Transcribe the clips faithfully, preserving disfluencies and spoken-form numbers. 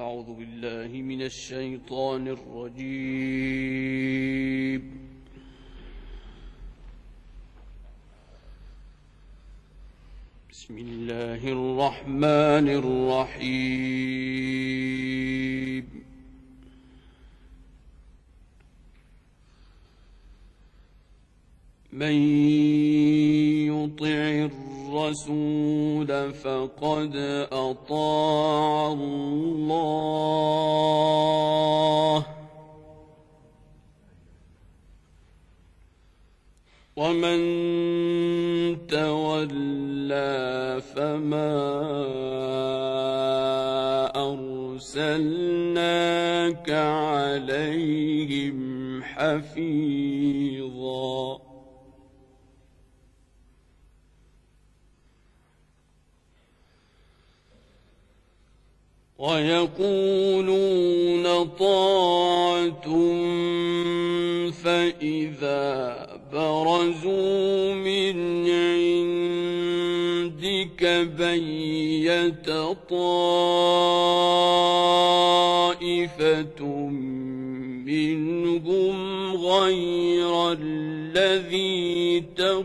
أعوذ بالله من الشيطان الرجيم. بسم الله الرحمن الرحيم. من يطع الرسول فقد أطاع الله، ومن تولى فما أرسلناك عليهم حفيظا. ويقولون طاعة فإذا برزوا من عندك بيت طائفة منهم غير الذي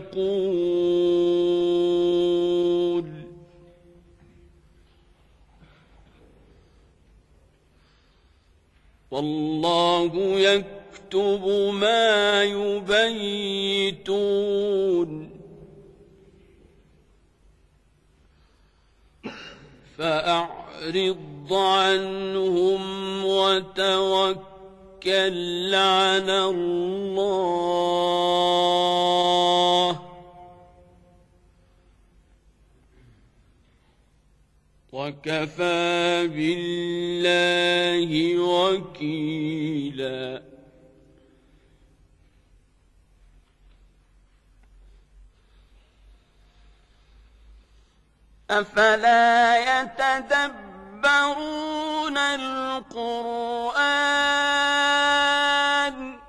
تقول، والله يكتب ما يبيتون. فأعرض عنهم وتوكل على الله، وكفى بالله وكيلا. أفلا يتدبرون القرآن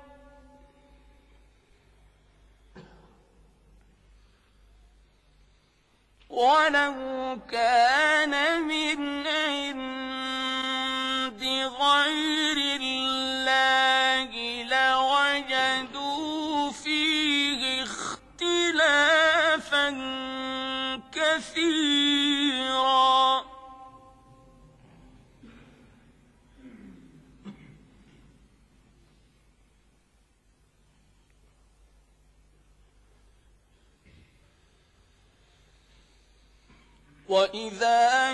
ولو كان من عند غير الله لوجدوا فيه اختلافا كثيرا. وإذا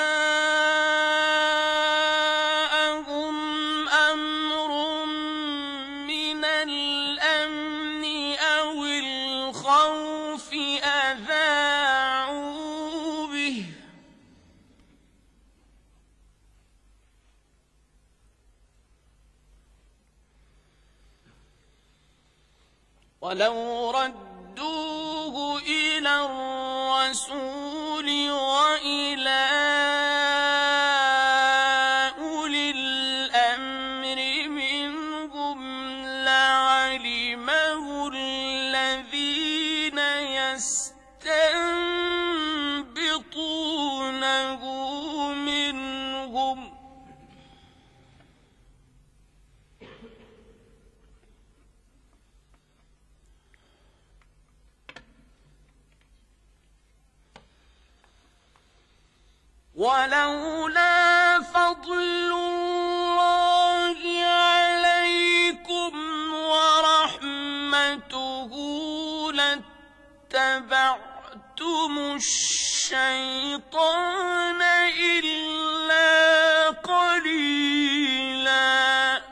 جاءهم أمر من الأمن أو الخوف أذاعوا به، ولو ردوه إلى الرسول وإلى أولي الأمر منهم لعلمه الذين يستنبطونه منهم، ولولا فضل الله عليكم ورحمته لاتبعتم الشيطان إلا قليلا.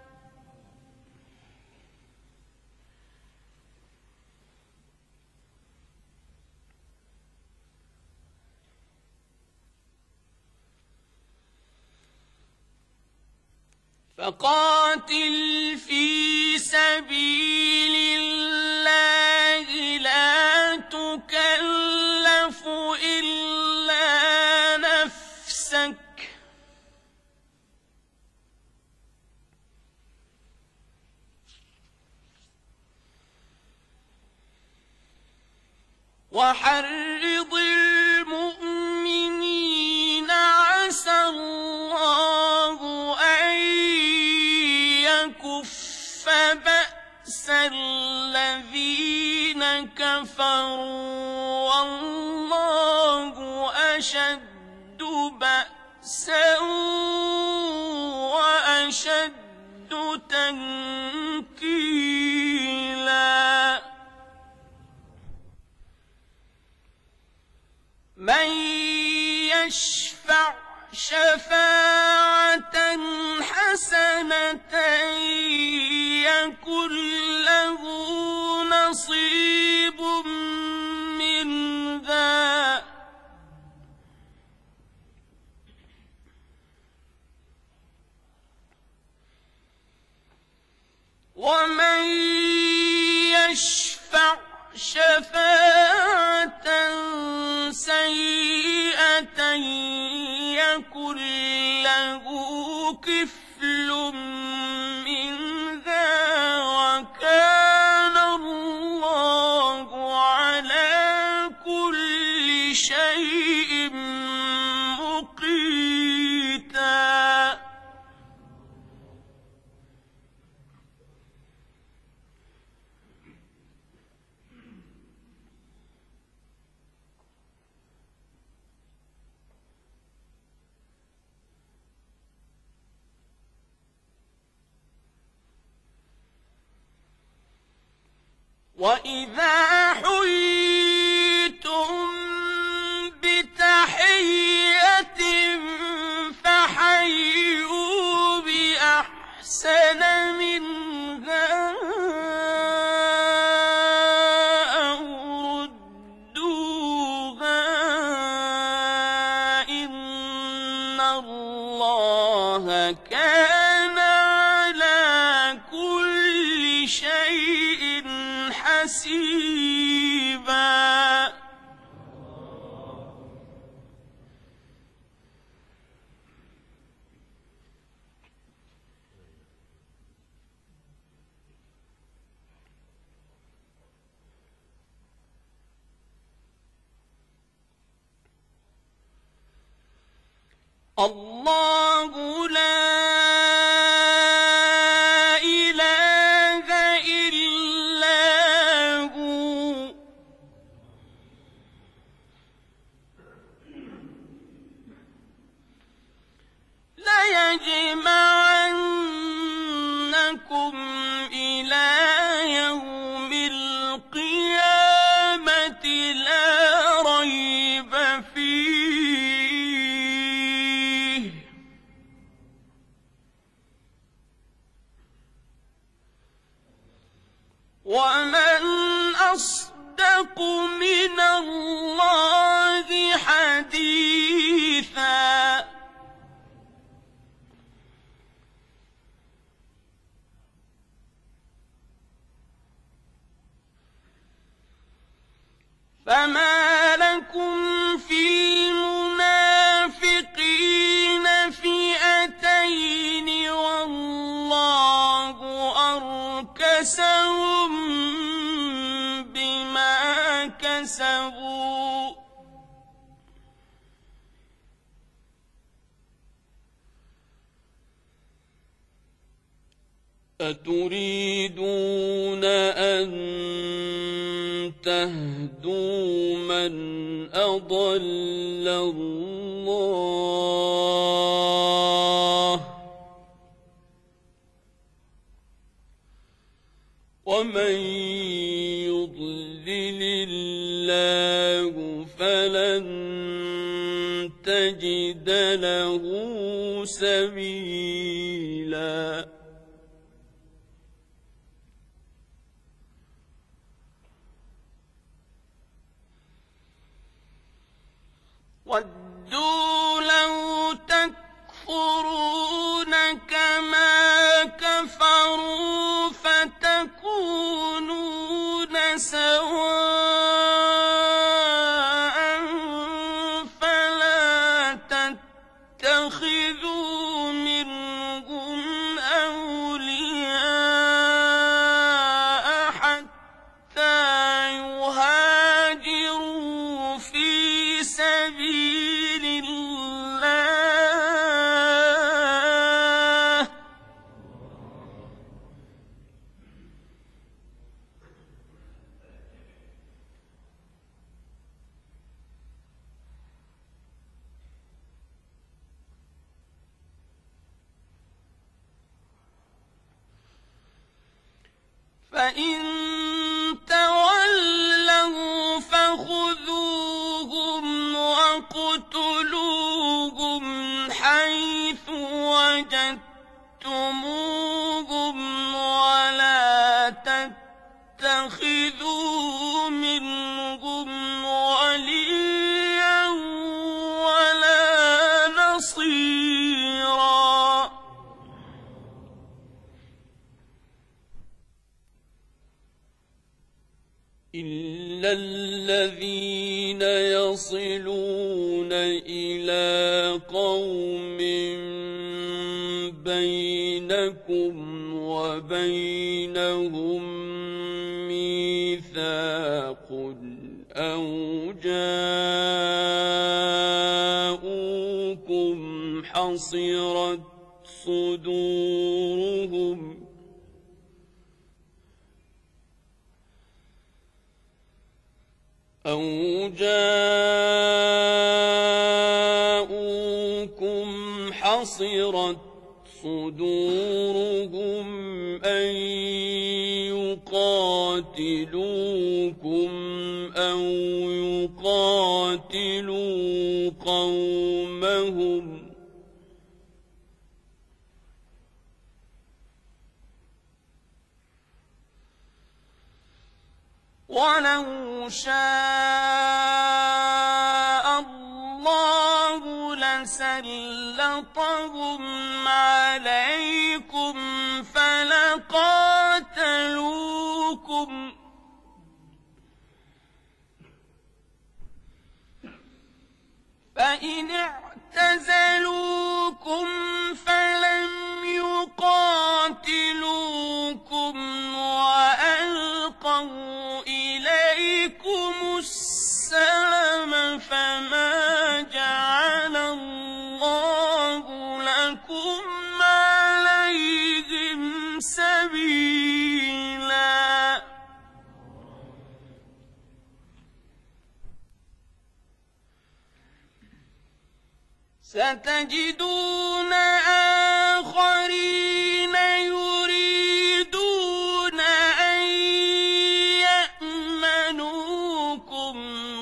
فقاتل في سبيل الله لا تكلف إلا نفسك، وحرض المؤمنين عسى الله أشد بأسا وأشد تنكيلا من يشفع شفاعة حسنة يكن له نصيب منها ومن يشفع شفاعة سيئة يكن له كفل منها وكان الله على كل شيء مقيتا وَإِذَا حُيِّيتُم بِتَحِيَّةٍ فَحَيُّوا بِأَحْسَنَ مِنْهَا أَوْ رُدُّوهَا ۗ إِنَّ اللَّهَ كَانَ عَلَىٰ كُلِّ شَيْءٍ حسيبا الله لا إله إلا هو ليجمعنكم إلى يوم القيامة لا ريب فيه ومن أصدق من الله حديثا فما لكم في المنافقين فئتين والله أركسهم بما كسبوا أتريدون أن تهدوا من أضل الله ومن يضلل الله فلن تجد له سبيلا وَدُّوا لَوْ تَكْفُرُونَ كَمَا كَفَرُوا فَتَكُونُونَ سَوَاءً فَلَا تَتَّخِذُوا مِنْهُمْ أَوْلِيَاءَ حَتَّى يُهَاجِرُوا فِي سَبِيلِ اللَّهِ ۚ فإن تولوا فخذوهم واقتلوهم حيث وجدتموهم ولا تتخذوا منهم وليا ولا نصيرا إلا الذين يصلون إلى قوم بينكم وبينهم ميثاق أو جاءوكم حصرت صدورهم أو جاءوكم حصرت صدورهم أن يقاتلوكم أو يقاتلوا قومهم ولو شاء الله لسلطهم عليكم فلقاتلوكم فإن اعتزلوكم فلم يقاتلوكم وألقوا إليكم السلم فما جعل الله لكم عليهم سبيلا ستجدون آخرين يريدون أن يأمنوكم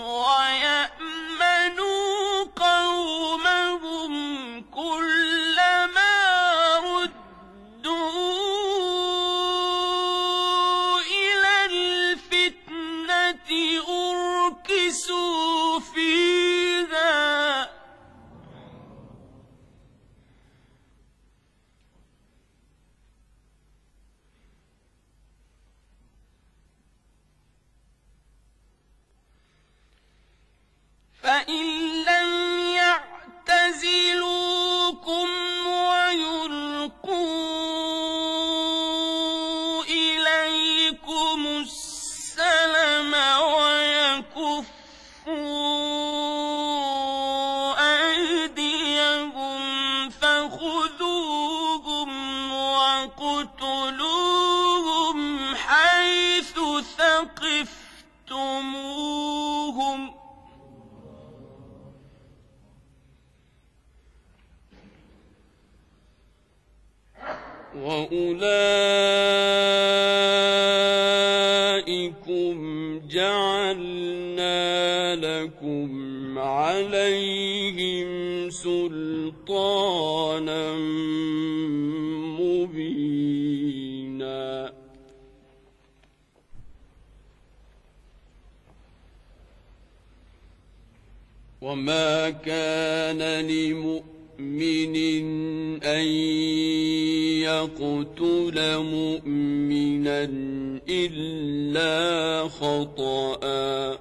ويأمنوا قومهم كلما ردوا إلى الفتنة أركسوا فيها فإن لم يعتزلوكم ويلقوا إليكم السلم ويكفوا أيديهم فخذوهم واقتلوهم حيث ثقفتموهم وأولئكم جعلنا لكم عليهم سلطانا مبينا وما كان لمؤمن مؤمن أن يقتل مؤمنا إلا خطأ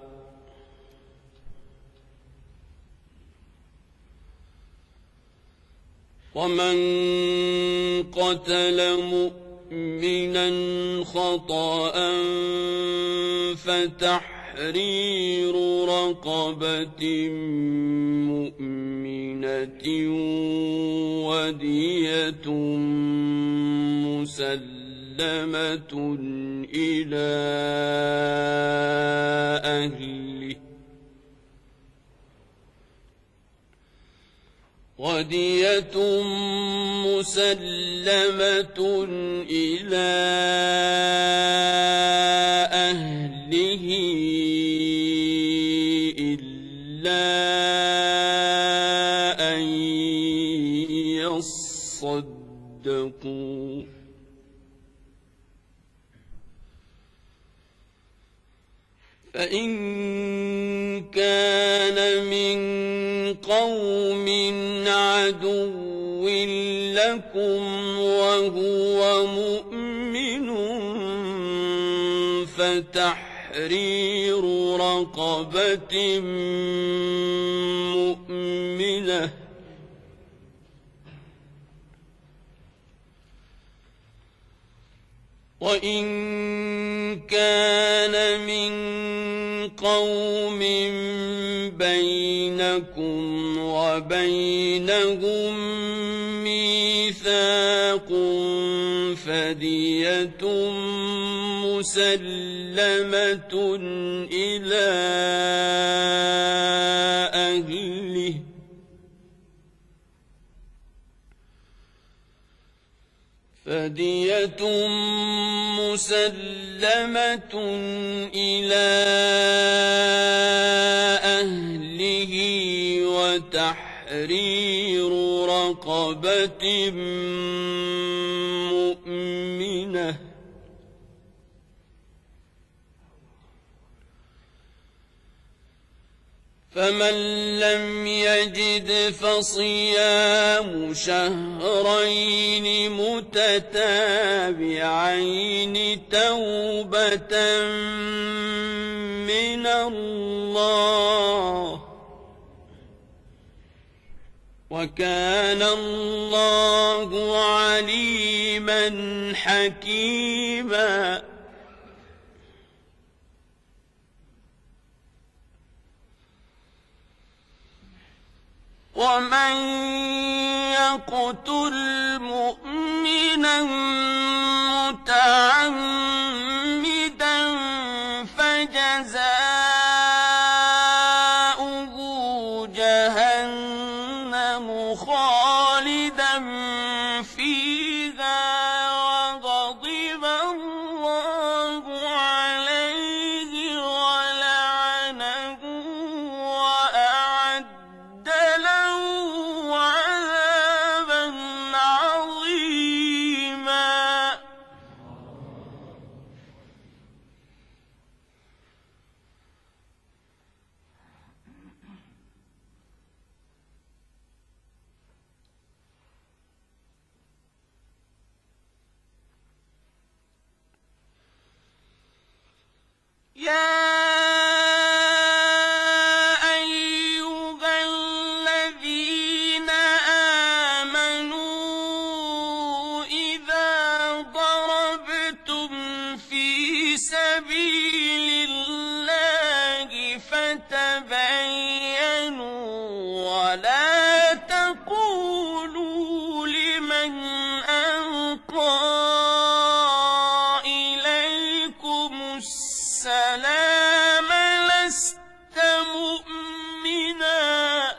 ومن قتل مؤمنا خطأ فتحرير رقبة مؤمنة ودية مسلمة إلى أهله ودية مسلمة إلى أهله إلا أن يصدقوا فإن كان من قوم عدو لكم وهو مؤمن فتحرير رقبة مؤمنة وإن كان من قوم بينكم وبينهم ميثاق فدية مسلمة إلى أهله فدية مسلمة إلى أهله وتحرير رقبة مؤمنة فمن لم يجد فصيام شهرين متتابعين توبة من الله وكان الله عليما حكيما ومن يقتل مؤمنا متعمدا فجزاؤه جهنم خالدا فيها وغضب الله عليه ولعنه وأعد له عذابا عظيما يا أيها الذين آمنوا إذا ضربتم في سبيل الله فتبينوا ولا تقولوا لمن ألقى السلام لست مؤمنا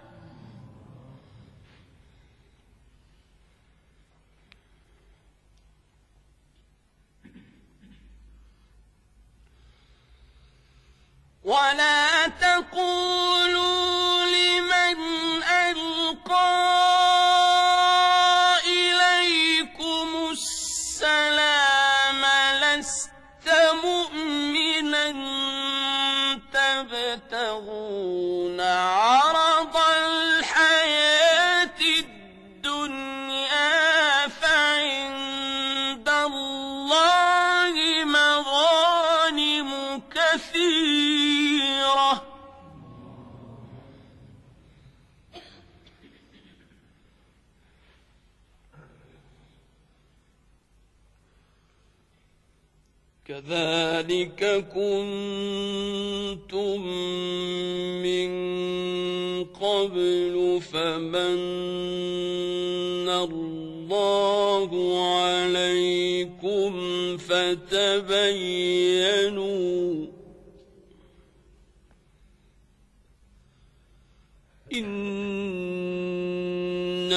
ولا تقولوا لمن ألقى إليكم السلام لست مؤمنا تبتغون عرض الحياة الدنيا فعند الله مغانم كثيرة كذلك كنتم من قبل فمن الله عليكم فتبينوا إن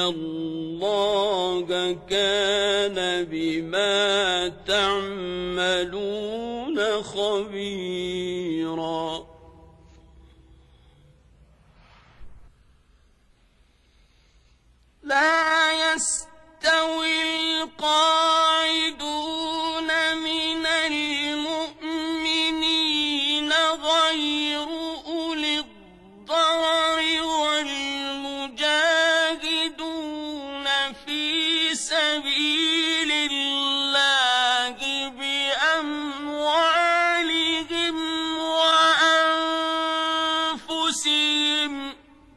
الله كان بما تعملون خبيرا لا يستوي القاعدون من المؤمنين غير أولي الضرر والمجاهدون في سبيل الله بأموالهم وأنفسهم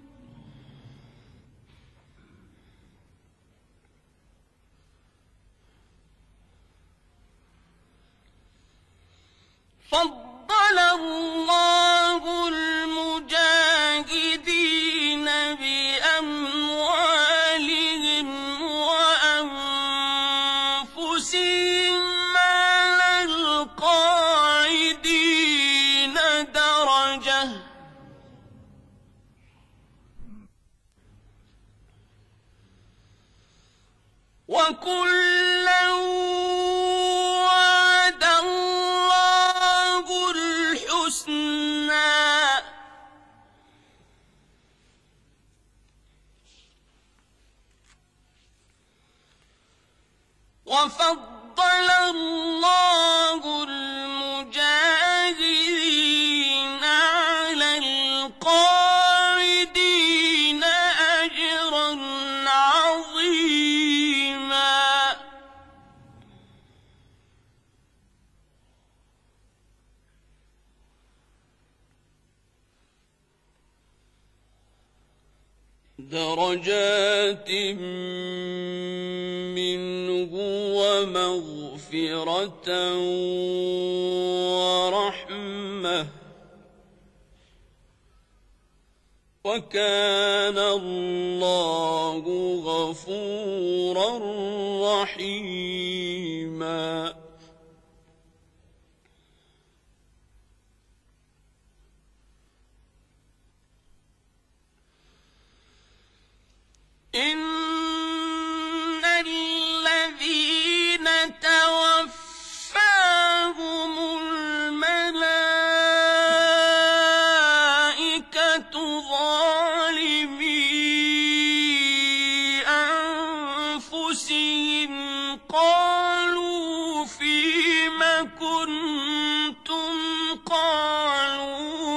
فضل الله المجاهدين بأموالهم وأنفسهم على القاعدين درجة وكلا وعد الله الحسنى وفضل الله المجاهدين على القاعدين أجرا عظيما درجات منه ومغفرة ورحمة وكان الله غفورا رحيما إن الذين توفاهم الملائكة ظالمي أنفسهم قالوا فيم كنتم قالوا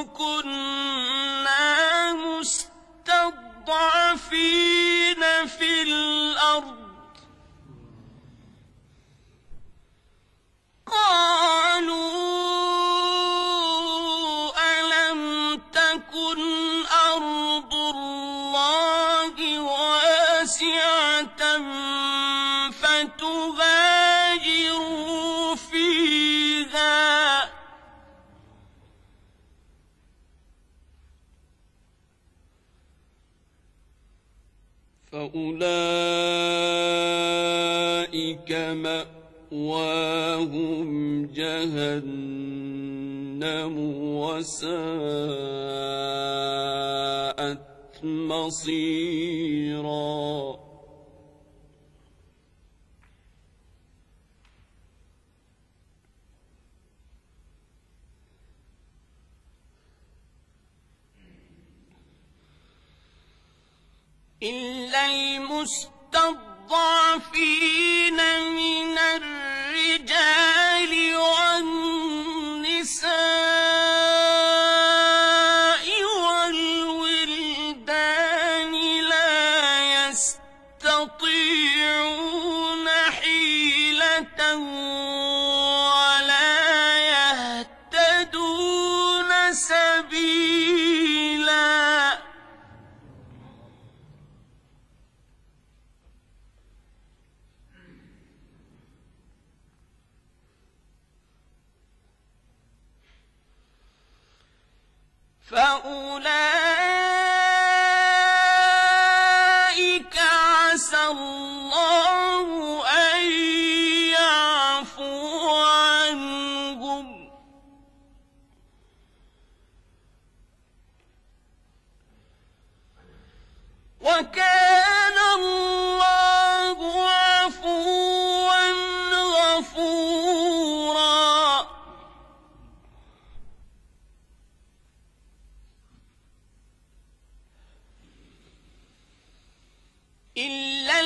كنا مستضعفين في الأرض قالوا ألم تكن أرض الله واسعة فتهاجروا فيها فأولئك مأواهم جهنم وساءت مصيرا إلا المستضعفين من الرجال والنساء والولدان لا يستطيعون حيلة ولا يهتدون سبيلا فأولئك عسى الله أن يعفو عنهم وكان الله عفوا غفورا إلا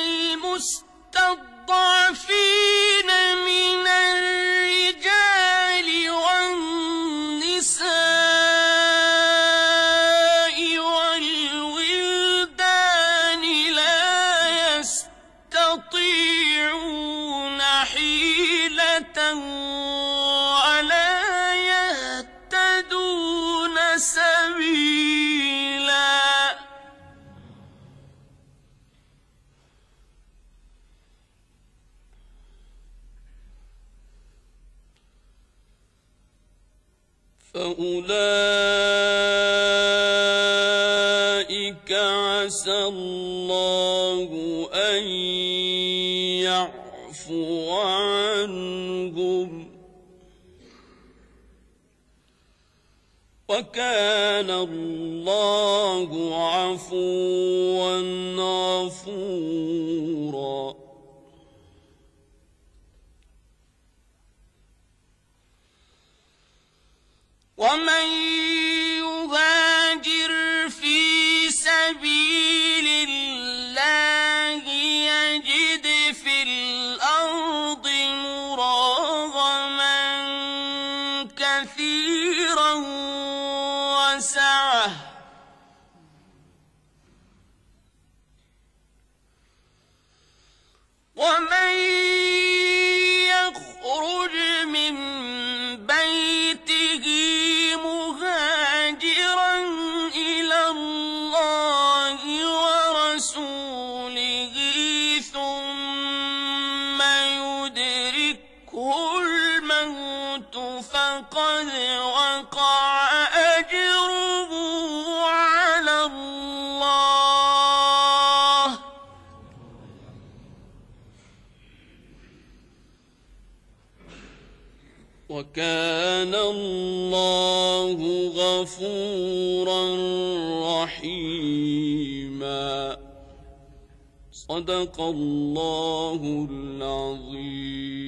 المستضعفين من الرجال والنساء والولدان لا يستطيعون حيلة ولا يهتدون سبيلا فأولئك عسى الله أن يعفو عنهم وكان الله عفوا غفورا ومن يهاجر في سبيل الله يجد في الأرض مراغما كثيرا وسعة ومن يخرج من بيته مهاجرا إلى الله ورسوله ثم يدركه الموت فقد وقع أجره على الله وكان الله غفورا رحيما صدق الله العظيم.